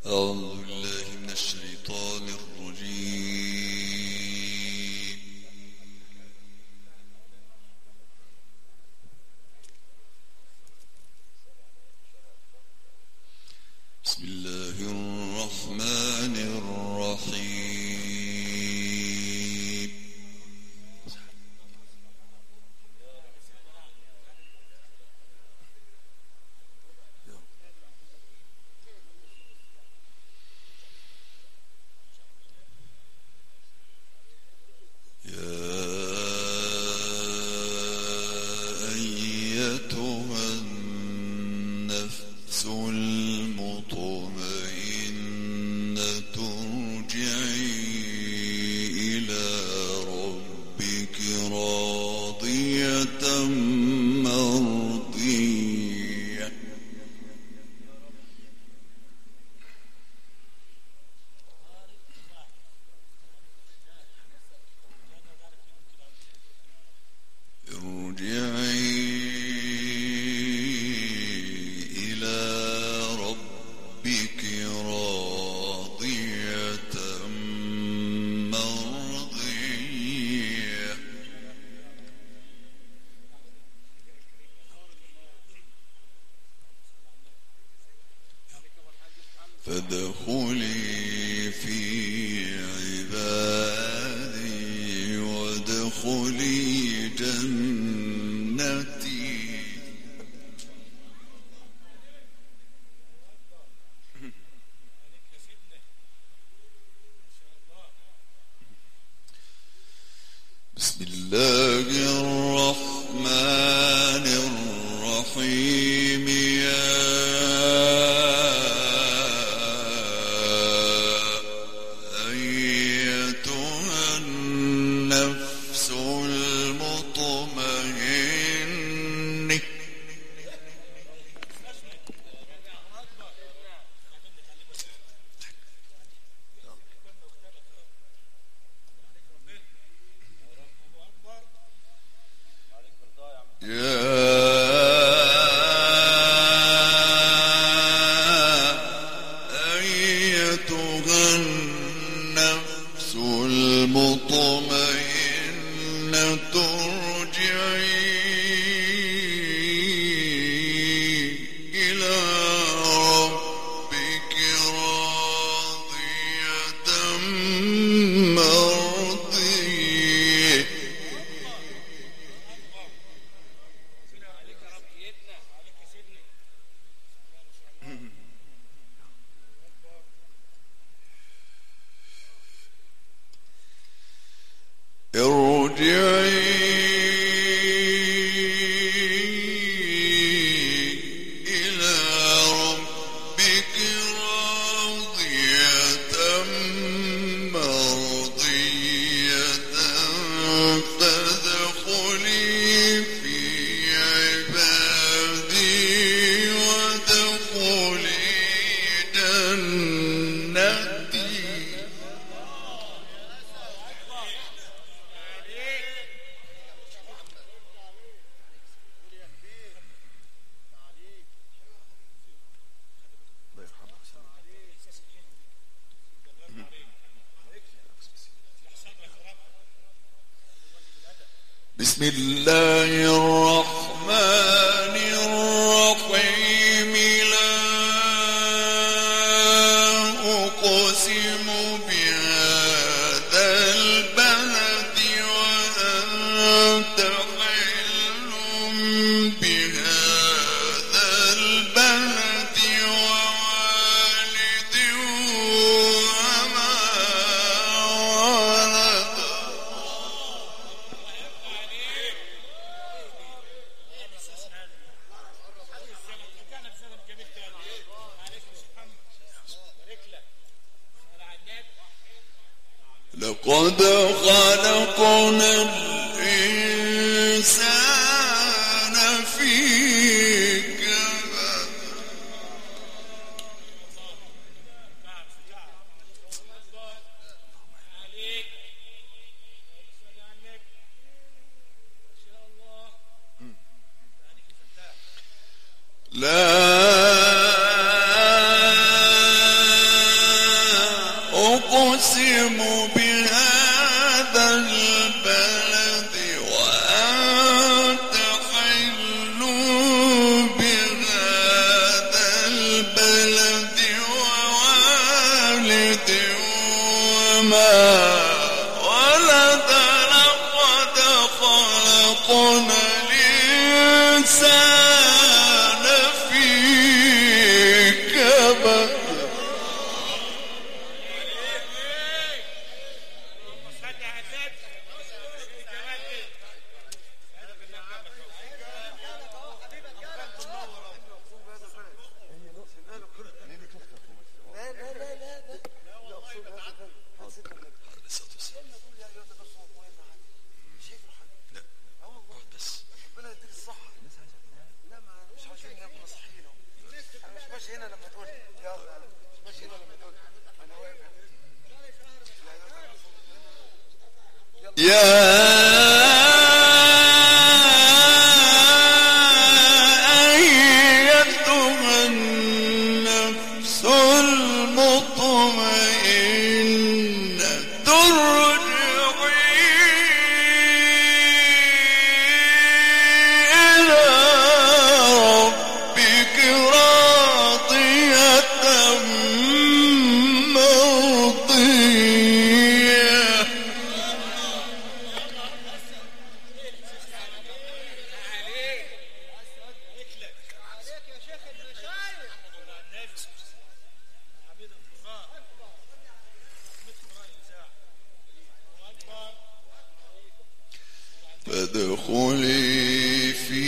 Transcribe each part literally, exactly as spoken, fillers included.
أعوذ بالله من الشيطان الرجيم. بسم الله الرحمن الرحيم. فادخلي في عبادي وادخلي جنتي. بسم الله الرحمن الرحيم. يا بسم الله الرحمن الرحيم. لا أقسم بهذا البلد وأنت حل بهذا البلد ووالد وما ولد. لقد خلقنا الإنسان في كبد. لا فادخلي في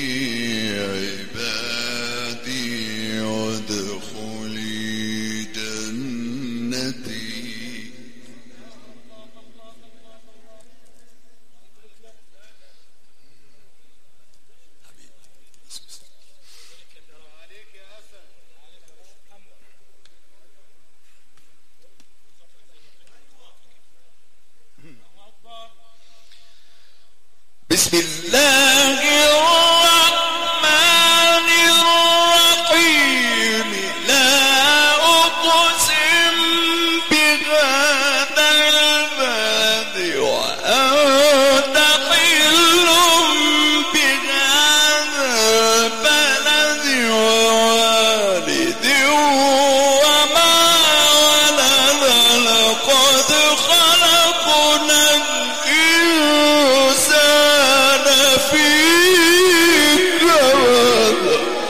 عبادي وادخلي جنتي. بسم الله الرحمن الرحيم. لا أقسم بهذا البلد وأنت حل بهذا البلد ووالد وما ولد. لقد خلقنا الإنسان في كبد.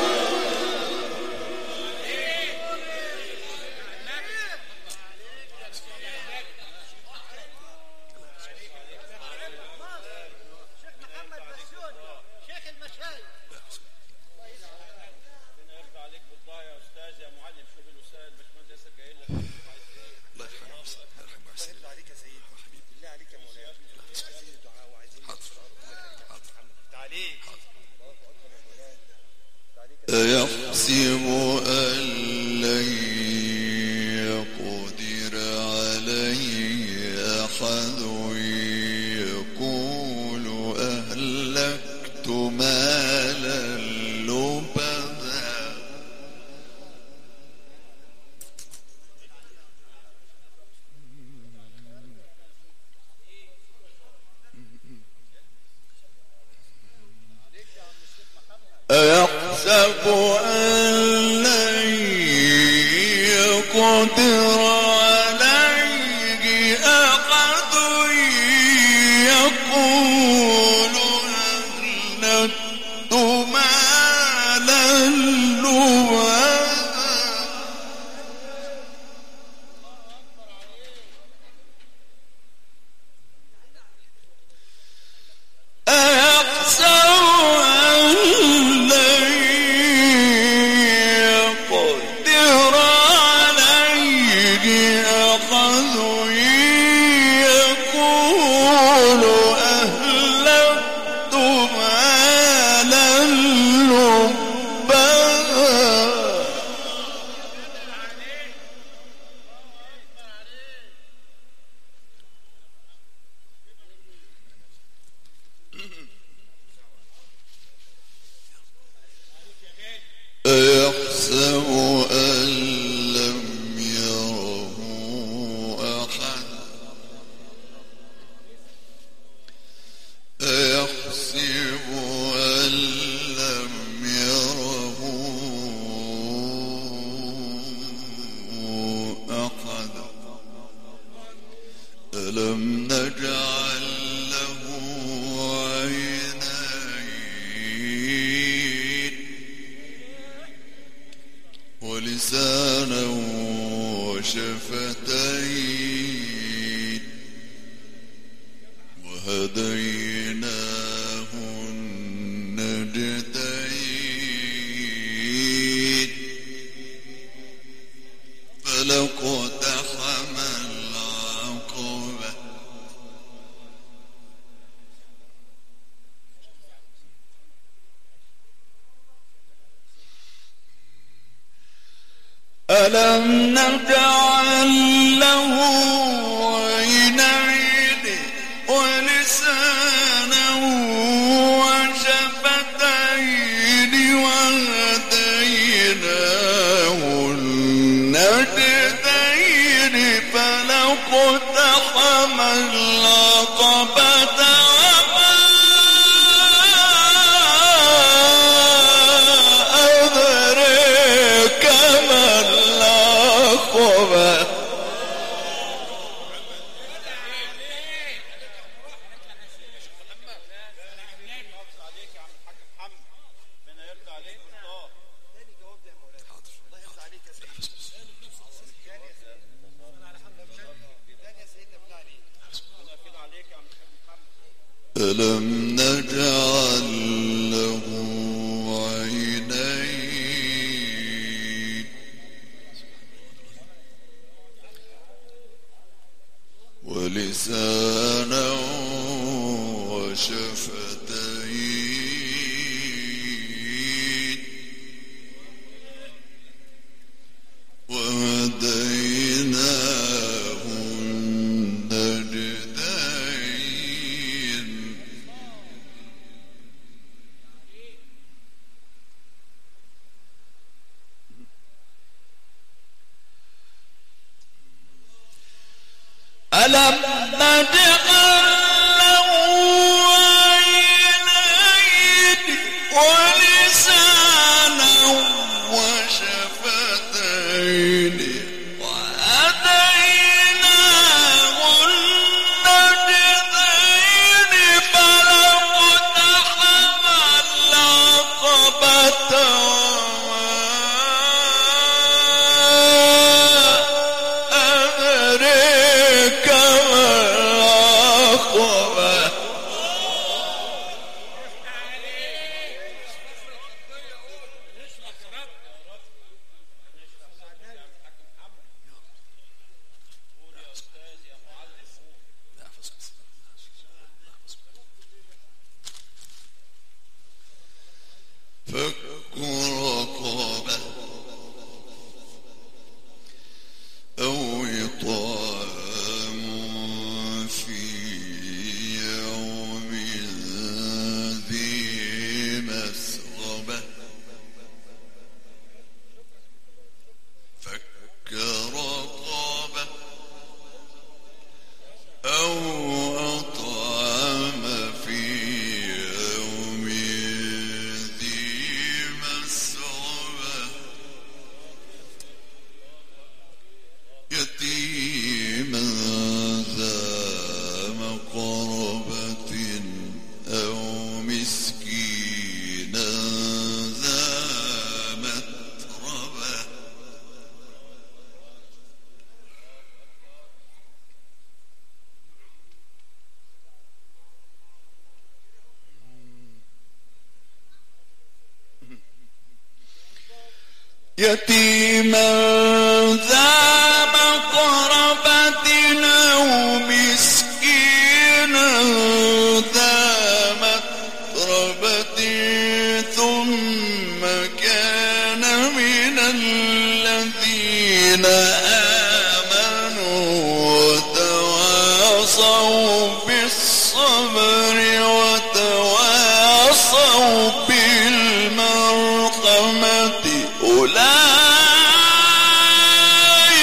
أيحسب أن لن يقدر عليه أحد يقول أهلكت مالا لبدا. أيحسب أن لن يقدر عليه أحد يقول أهلكت مالا لبدا. أيحسب أن لم يره أحد. أيحسب أن لم يره أحد. ألم نجعل له عينين ولسانا وشفتين وهديناه النجدين. فلاقتحم العقبة. ألم نجعل له عينين ولسانا النجدين فلاقتحم العقبة وما أدريك ما العقبة. ألم نجعل له عينين ولسانا وشفتين وهديناه النجدين. ألم نجعل له عينين ولسانا وشفتين وهديناه النجدين فلاقتحم العقبة فك رقبة أو إطعام في يوم ذي مسغبة. فك رقبة أو أطعم في يوم يتيما ذا مقربة أو مسكينا ذا متربة. يتيما ذا مقربة أو مسكينا ذا متربة ثم كان من الذين آمنوا وتواصوا بالصبر وتواصوا بالمرحمة أولئك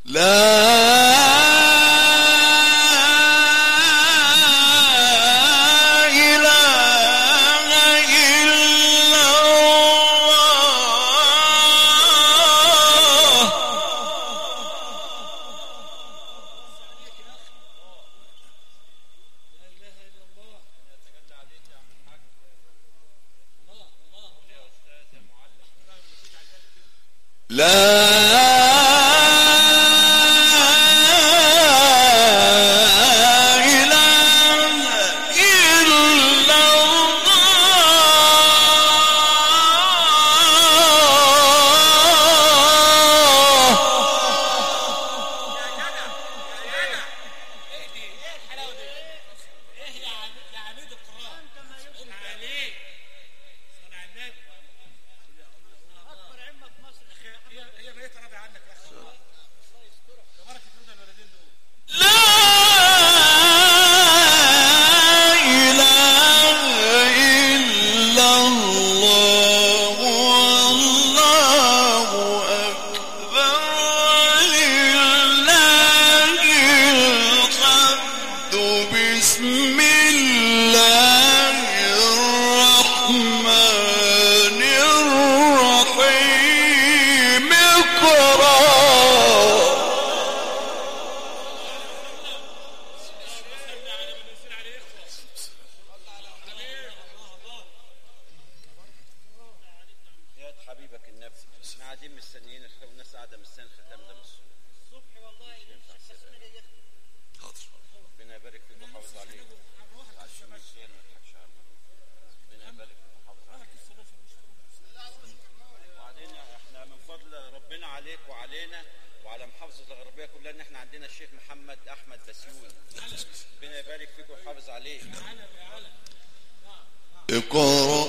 اقرأ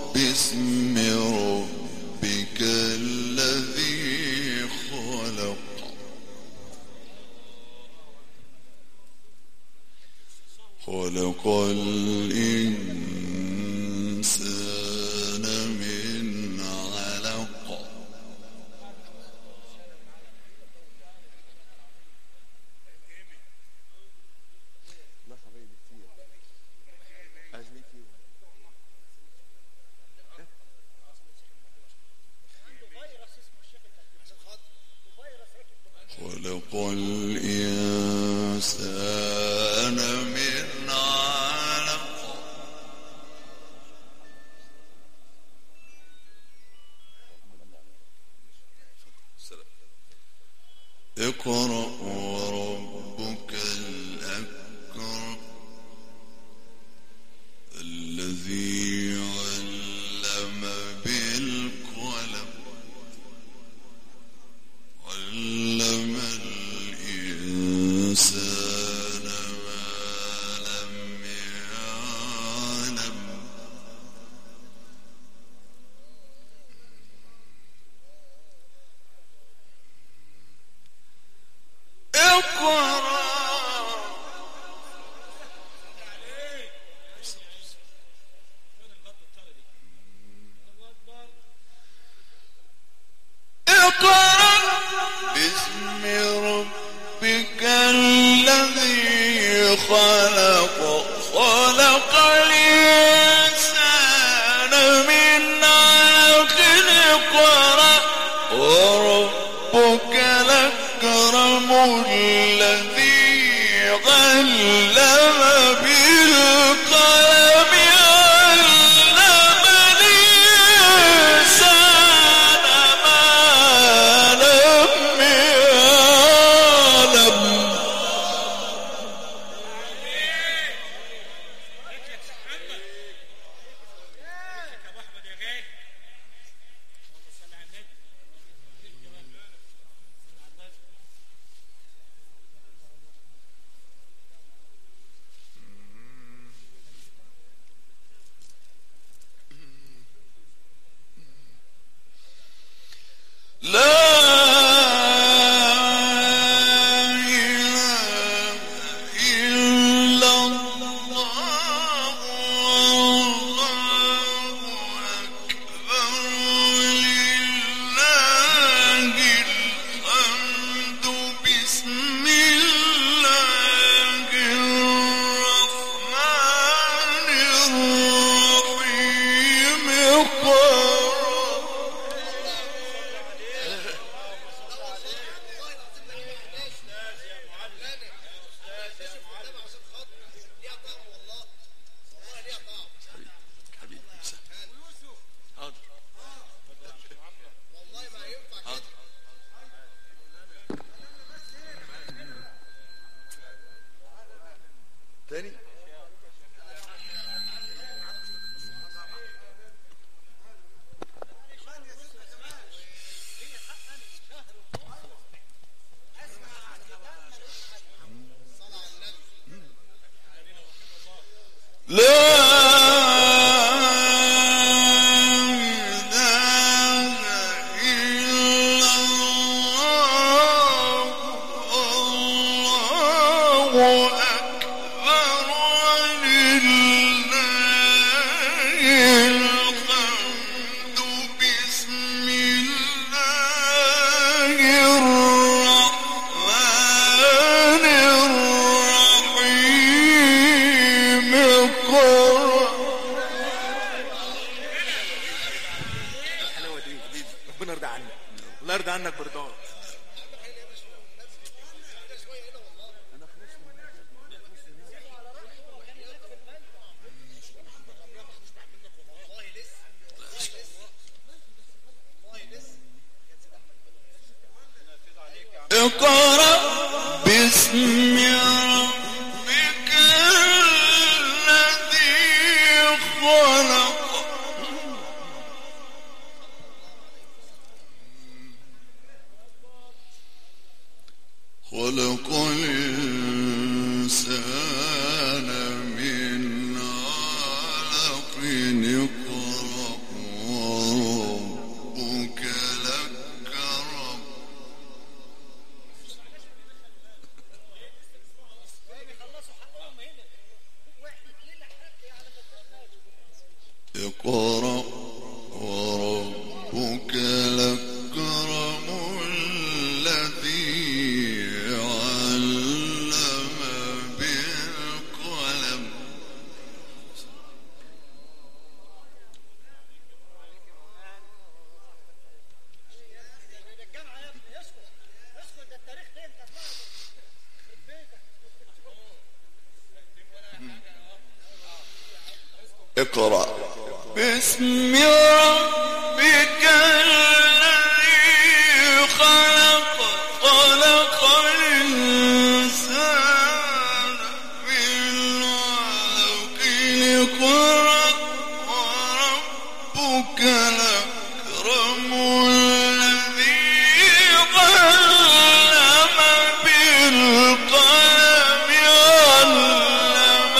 باسم ربك الذي خلق خلق الإنسان من علق خلق الإنسان من علق اقرأ وربك الأكرم الذي علم بالقلم علم الإنسان ما لم يعلم اقرأ باسم ربك الذي خلق خلق الإنسان من علق اقرأ وربك الأكرم الذي علم بالقلم علم الإنسان ما لم يعلم اقرأ باسم ربك الذي خلق خلق الإنسان من علق اقرأ وربك الأكرم اقرأ وربك الأكرم الذي علم بالقلم اقرأ باسم ربك الذي خلق خلق الإنسان من علق اقرأ وربك الأكرم الذي علم بالقلم علم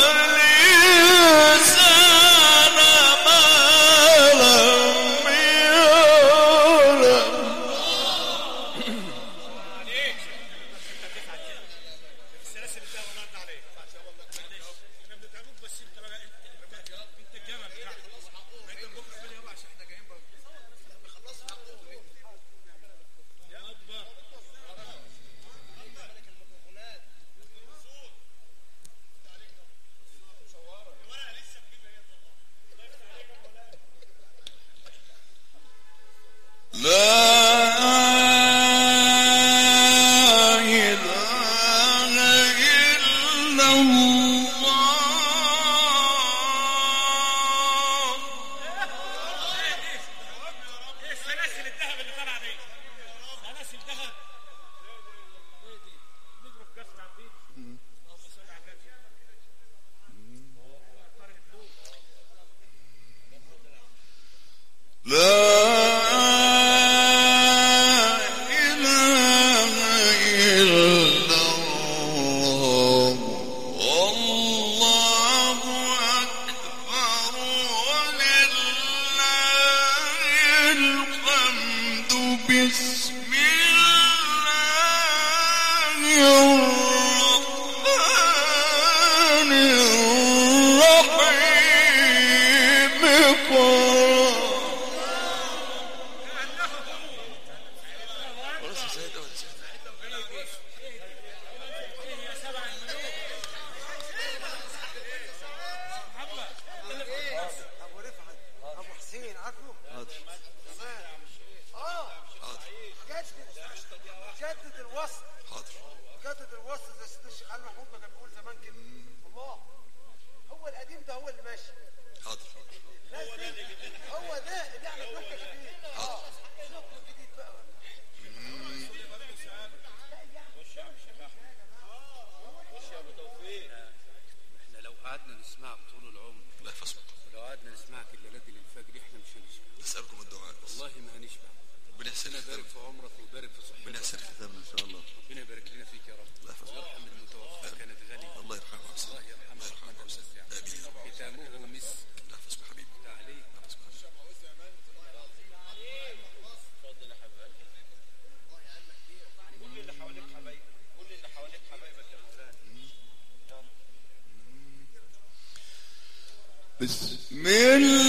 الإنسان ما لم يعلم لا إله إلا الله سلاسل الذهب اللي طالعه دي سلاسل ذهب نضرب كف تعبيد لا إله إلا الله والله أكبر ولله الحمد بسم الله الرحمن الرحيم اقرأ جدد الوصل جدد الوصل زي سيدنا الشيخ علي محمود ما كان بيقول زمان كده الله هو القديم ده هو اللي ماشي حاضر هو ده اللي احنا بنفكر فيه اه شوفوا الجديد بقى احنا لو قعدنا نسمعك طول العمر الله يحفظكم لو قعدنا نسمعك الليلات دي للفجر احنا مش هنشبع نسألكم الدعاء والله ما هنشبع ربنا يحسن ربنا يبارك في عمرك ويبارك في صحتك ربنا يحسن ختامنا إن شاء الله ربنا يبارك لنا فيك يا رب الله يحفظك ويرحم المتوفى كانت غالية الله يرحمه ويحسن الله يرحمه الله يرحمه رحمة ويحسن واسعة آمين يا رب ختامه مسك الله يحفظك حبيبي تعليق الله يحفظك حبيبي اتفضل يا حبيبي كل اللي حواليك حبايبك كل اللي حواليك حبايبك يا مولانا بسم الله